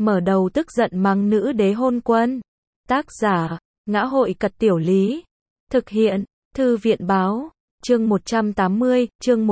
mở đầu tức giận mắng nữ đế hôn quân. Tác giả, Ngã hội Cật Tiểu Lý. Thực hiện, Thư viện báo. Chương 180, chương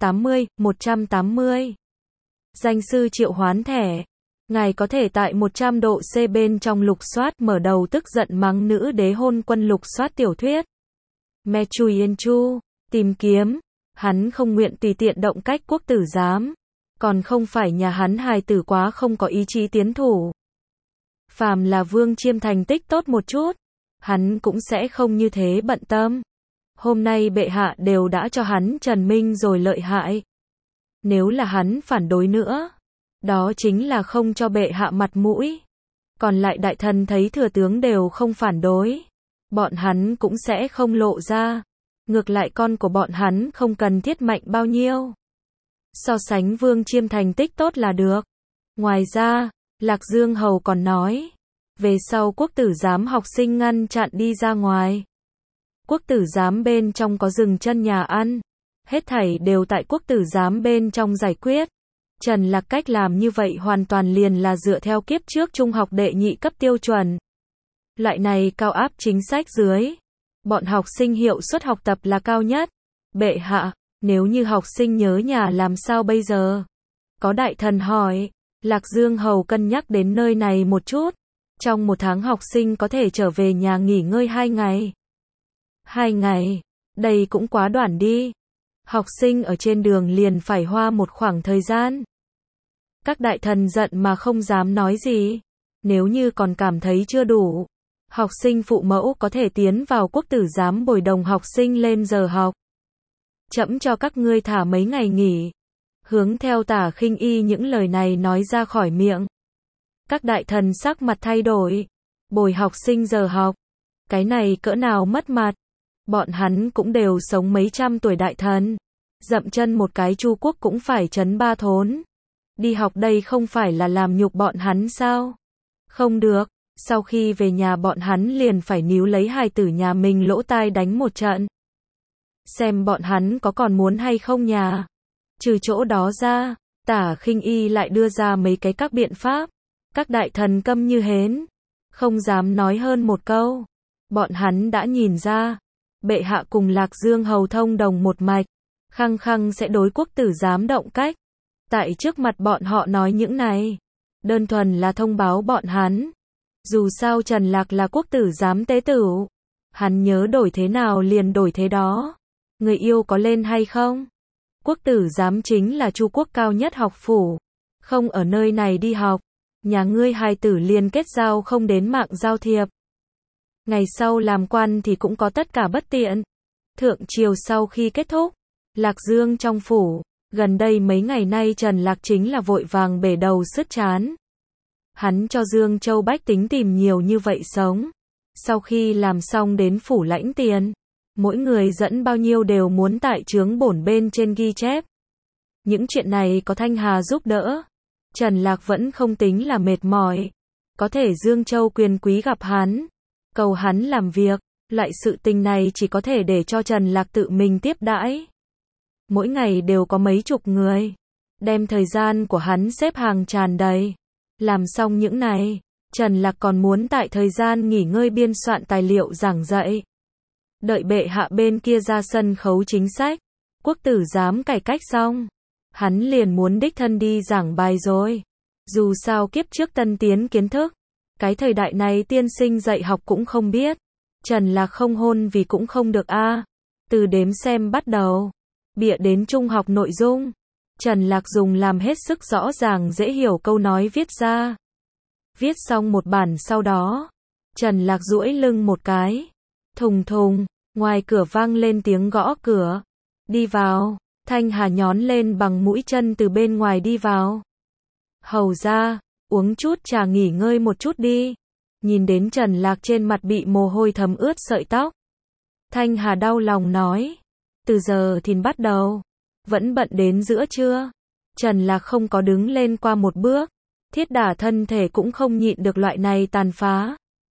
180. Danh sư triệu hoán thẻ. Ngài có thể tại 100 độ C bên trong lục soát mở đầu tức giận mắng nữ đế hôn quân lục soát tiểu thuyết. Me Chui Yên Chu, tìm kiếm. Hắn không nguyện tùy tiện động cách quốc tử giám. Còn không phải nhà hắn hài tử quá không có ý chí tiến thủ. Phàm là Vương Chiêm thành tích tốt một chút, hắn cũng sẽ không như thế bận tâm. Hôm nay bệ hạ đều đã cho hắn trần minh rồi lợi hại. Nếu là hắn phản đối nữa, đó chính là không cho bệ hạ mặt mũi. Còn lại đại thần thấy thừa tướng đều không phản đối, bọn hắn cũng sẽ không lộ ra. Ngược lại con của bọn hắn không cần thiết mạnh bao nhiêu. So sánh Vương Chiêm thành tích tốt là được. Ngoài ra, Lạc Dương Hầu còn nói, về sau quốc tử giám học sinh ngăn chặn đi ra ngoài. Quốc tử giám bên trong có dừng chân nhà ăn, hết thảy đều tại quốc tử giám bên trong giải quyết. Trần Lạc cách làm như vậy hoàn toàn liền là dựa theo kiếp trước trung học đệ nhị cấp tiêu chuẩn. Loại này cao áp chính sách dưới, bọn học sinh hiệu suất học tập là cao nhất. Bệ hạ, nếu như học sinh nhớ nhà làm sao bây giờ? Có đại thần hỏi. Lạc Dương Hầu cân nhắc đến nơi này một chút. Trong một tháng học sinh có thể trở về nhà nghỉ ngơi 2 ngày. 2 ngày, đây cũng quá đoạn đi. Học sinh ở trên đường liền phải hoa một khoảng thời gian. Các đại thần giận mà không dám nói gì. Nếu như còn cảm thấy chưa đủ, học sinh phụ mẫu có thể tiến vào quốc tử giám bồi đồng học sinh lên giờ học. Trẫm cho các ngươi thả mấy ngày nghỉ. Hướng theo Tả Khinh Y những lời này nói ra khỏi miệng. Các đại thần sắc mặt thay đổi. Bồi học sinh giờ học. Cái này cỡ nào mất mặt. Bọn hắn cũng đều sống mấy trăm tuổi đại thần. Dậm chân một cái Chu quốc cũng phải trấn 3 thốn. Đi học đây không phải là làm nhục bọn hắn sao? Không được. Sau khi về nhà bọn hắn liền phải níu lấy hài tử nhà mình lỗ tai đánh một trận. Xem bọn hắn có còn muốn hay không nhà. Trừ chỗ đó ra, Tả Khinh Y lại đưa ra mấy cái các biện pháp. Các đại thần câm như hến, không dám nói hơn một câu. Bọn hắn đã nhìn ra, bệ hạ cùng Lạc Dương Hầu thông đồng một mạch, khăng khăng sẽ đối quốc tử giám động cách. Tại trước mặt bọn họ nói những này, đơn thuần là thông báo bọn hắn. Dù sao Trần Lạc là quốc tử giám tế tửu, hắn nhớ đổi thế nào liền đổi thế đó. Người yêu có lên hay không? Quốc tử giám chính là Chu quốc cao nhất học phủ. Không ở nơi này đi học, nhà ngươi hài tử liền kết giao không đến mạng giao thiệp. Ngày sau làm quan thì cũng có tất cả bất tiện. Thượng triều sau khi kết thúc, Lạc Dương trong phủ, gần đây mấy ngày nay Trần Lạc chính là vội vàng bể đầu sứt trán. Hắn cho Dương Châu bách tính tìm nhiều như vậy sống. Sau khi làm xong đến phủ lãnh tiền, mỗi người dẫn bao nhiêu đều muốn tại chướng bổn bên trên ghi chép. Những chuyện này có Thanh Hà giúp đỡ, Trần Lạc vẫn không tính là mệt mỏi. Có thể Dương Châu quyền quý gặp hắn, cầu hắn làm việc, loại sự tình này chỉ có thể để cho Trần Lạc tự mình tiếp đãi. Mỗi ngày đều có mấy chục người, đem thời gian của hắn xếp hàng tràn đầy. Làm xong những này, Trần Lạc còn muốn tại thời gian nghỉ ngơi biên soạn tài liệu giảng dạy. Đợi bệ hạ bên kia ra sân khấu chính sách, quốc tử giám cải cách xong, hắn liền muốn đích thân đi giảng bài rồi. Dù sao kiếp trước tân tiến kiến thức, cái thời đại này tiên sinh dạy học cũng không biết. Trần Lạc không hôn vì cũng không được a. Từ đếm xem bắt đầu, bịa đến trung học nội dung, Trần Lạc dùng làm hết sức rõ ràng dễ hiểu câu nói viết ra. Viết xong một bản sau đó, Trần Lạc duỗi lưng một cái. Thùng thùng, ngoài cửa vang lên tiếng gõ cửa. Đi vào, Thanh Hà nhón lên bằng mũi chân từ bên ngoài đi vào. Hầu ra, uống chút trà nghỉ ngơi một chút đi. Nhìn đến Trần Lạc trên mặt bị mồ hôi thấm ướt sợi tóc, Thanh Hà đau lòng nói. Từ giờ thì bắt đầu, vẫn bận đến giữa trưa. Trần Lạc không có đứng lên qua một bước. Thiết đả thân thể cũng không nhịn được loại này tàn phá.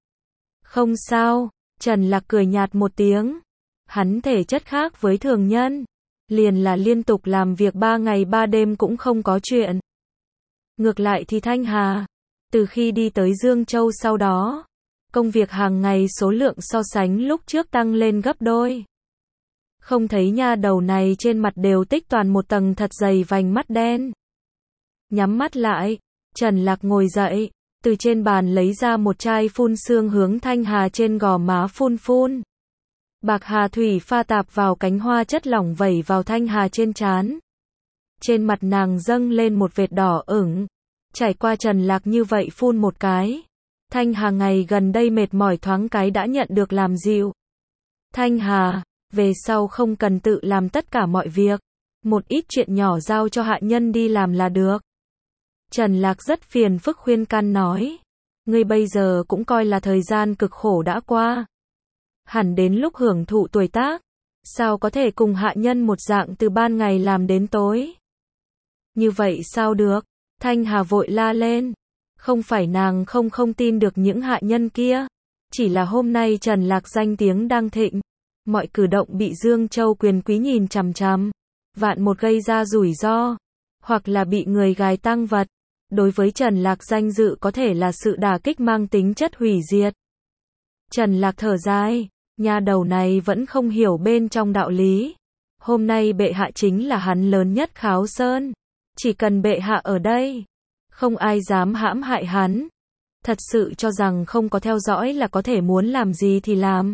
Không sao. Trần Lạc cười nhạt một tiếng. Hắn thể chất khác với thường nhân, liền là liên tục làm việc 3 ngày 3 đêm cũng không có chuyện. Ngược lại thì Thanh Hà, Từ khi đi tới Dương Châu sau đó, công việc hàng ngày số lượng so sánh lúc trước tăng lên gấp đôi. Không thấy nha đầu này trên mặt đều tích toàn một tầng thật dày vành mắt đen. Nhắm mắt lại, Trần Lạc ngồi dậy, từ trên bàn lấy ra một chai phun sương hướng Thanh Hà trên gò má phun phun. Bạc hà thủy pha tạp vào cánh hoa chất lỏng vẩy vào Thanh Hà trên trán. Trên mặt nàng dâng lên một vệt đỏ ửng. Trải qua Trần Lạc như vậy phun một cái. Thanh Hà ngày gần đây mệt mỏi thoáng cái đã nhận được làm dịu. Thanh Hà, về sau không cần tự làm tất cả mọi việc. Một ít chuyện nhỏ giao cho hạ nhân đi làm là được. Trần Lạc rất phiền phức khuyên can nói. Ngươi bây giờ cũng coi là thời gian cực khổ đã qua. Hẳn đến lúc hưởng thụ tuổi tác. Sao có thể cùng hạ nhân một dạng từ ban ngày làm đến tối? Như vậy sao được? Thanh Hà vội la lên. Không phải nàng không tin được những hạ nhân kia. Chỉ là hôm nay Trần Lạc danh tiếng đang thịnh. Mọi cử động bị Dương Châu quyền quý nhìn chằm chằm. Vạn một gây ra rủi ro. Hoặc là bị người gài tang vật. Đối với Trần Lạc danh dự có thể là sự đả kích mang tính chất hủy diệt. Trần Lạc thở dài. Nha đầu này vẫn không hiểu bên trong đạo lý. Hôm nay bệ hạ chính là hắn lớn nhất Kháo Sơn. Chỉ cần bệ hạ ở đây, không ai dám hãm hại hắn. Thật sự cho rằng không có theo dõi là có thể muốn làm gì thì làm.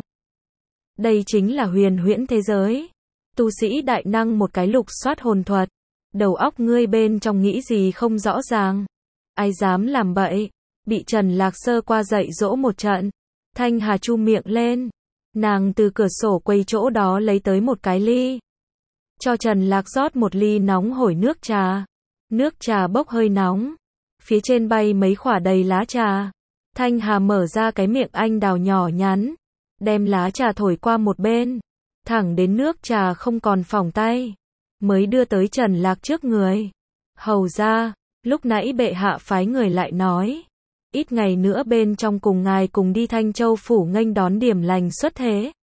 Đây chính là huyền huyễn thế giới. Tu sĩ đại năng một cái lục soát hồn thuật. Đầu óc ngươi bên trong nghĩ gì không rõ ràng. Ai dám làm bậy. Bị Trần Lạc sơ qua dạy dỗ một trận. Thanh Hà chu miệng lên. Nàng từ cửa sổ quay chỗ đó lấy tới một cái ly. Cho Trần Lạc rót một ly nóng hổi nước trà. Nước trà bốc hơi nóng. Phía trên bay mấy khỏa đầy lá trà. Thanh Hà mở ra cái miệng anh đào nhỏ nhắn. Đem lá trà thổi qua một bên. Thẳng đến nước trà không còn phỏng tay. Mới đưa tới Trần Lạc trước người. Hầu ra, lúc nãy bệ hạ phái người lại nói. Ít ngày nữa bên trong cùng ngài cùng đi Thanh Châu phủ nghênh đón điểm lành xuất thế.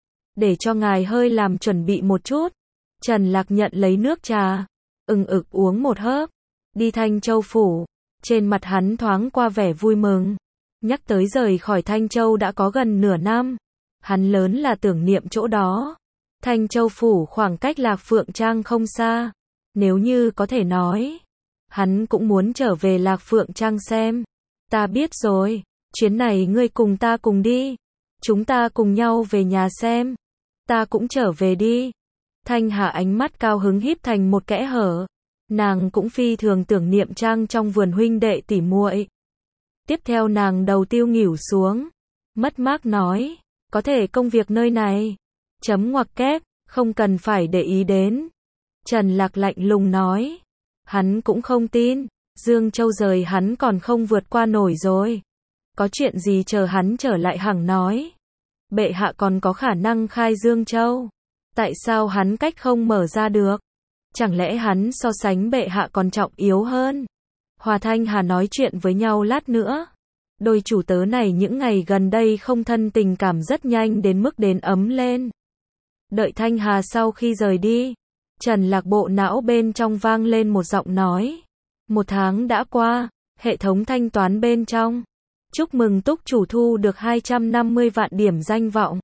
Để cho ngài hơi làm chuẩn bị một chút. Trần Lạc nhận lấy nước trà. Ực uống một hớp. Đi Thanh Châu phủ. Trên mặt hắn thoáng qua vẻ vui mừng. Nhắc tới rời khỏi Thanh Châu đã có gần nửa năm. Hắn lớn là tưởng niệm chỗ đó. Thanh Châu phủ khoảng cách Lạc Phượng Trang không xa. Nếu như có thể nói, hắn cũng muốn trở về Lạc Phượng Trang xem. Ta biết rồi, chuyến này ngươi cùng ta cùng đi. Chúng ta cùng nhau về nhà xem. Ta cũng trở về đi. Thanh Hà ánh mắt cao hứng híp thành một kẽ hở. Nàng cũng phi thường tưởng niệm Trang trong vườn huynh đệ tỉ muội. Tiếp theo nàng đầu tiêu nghỉu xuống. Mất mát nói, có thể công việc nơi này. Chấm ngoặc kép, không cần phải để ý đến. Trần Lạc lạnh lùng nói. Hắn cũng không tin. Dương Châu rời hắn còn không vượt qua nổi rồi. Có chuyện gì chờ hắn trở lại hẳn nói. Bệ hạ còn có khả năng khai Dương Châu. Tại sao hắn cách không mở ra được? Chẳng lẽ hắn so sánh bệ hạ còn trọng yếu hơn? Hòa Thanh Hà nói chuyện với nhau lát nữa. Đôi chủ tớ này những ngày gần đây không thân tình cảm rất nhanh đến mức đến ấm lên. Đợi Thanh Hà sau khi rời đi. Trần Lạc bộ não bên trong vang lên một giọng nói. 1 tháng đã qua, hệ thống thanh toán bên trong. Chúc mừng Túc chủ thu được 250 vạn điểm danh vọng.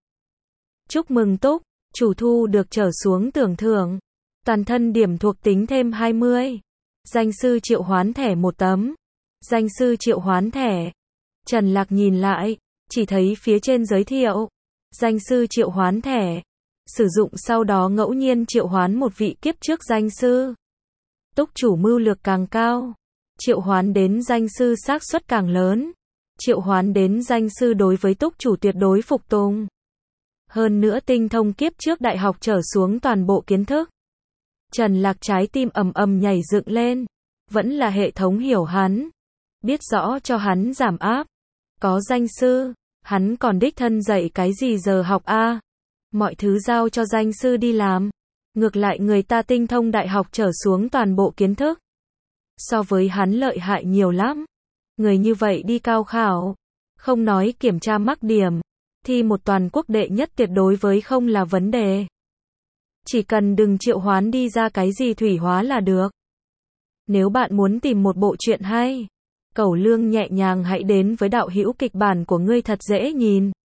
Chúc mừng Túc, chủ thu được trở xuống tưởng thưởng. Toàn thân điểm thuộc tính thêm 20. Danh sư triệu hoán thẻ 1 tấm. Danh sư triệu hoán thẻ. Trần Lạc nhìn lại, chỉ thấy phía trên giới thiệu. Danh sư triệu hoán thẻ. Sử dụng sau đó ngẫu nhiên triệu hoán một vị kiếp trước danh sư. Túc chủ mưu lược càng cao. Triệu hoán đến danh sư xác suất càng lớn. Triệu hoán đến danh sư đối với túc chủ tuyệt đối phục tùng. Hơn nữa tinh thông kiếp trước đại học trở xuống toàn bộ kiến thức. Trần Lạc trái tim ầm ầm nhảy dựng lên. Vẫn là hệ thống hiểu hắn. Biết rõ cho hắn giảm áp. Có danh sư. Hắn còn đích thân dạy cái gì giờ học a? Mọi thứ giao cho danh sư đi làm. Ngược lại người ta tinh thông đại học trở xuống toàn bộ kiến thức. So với hắn lợi hại nhiều lắm. Người như vậy đi cao khảo. Không nói kiểm tra mắc điểm. Thi một toàn quốc đệ nhất tuyệt đối với không là vấn đề. Chỉ cần đừng triệu hoán đi ra cái gì thủy hóa là được. Nếu bạn muốn tìm một bộ truyện hay, Cẩu Lương nhẹ nhàng hãy đến với đạo hữu kịch bản của ngươi thật dễ nhìn.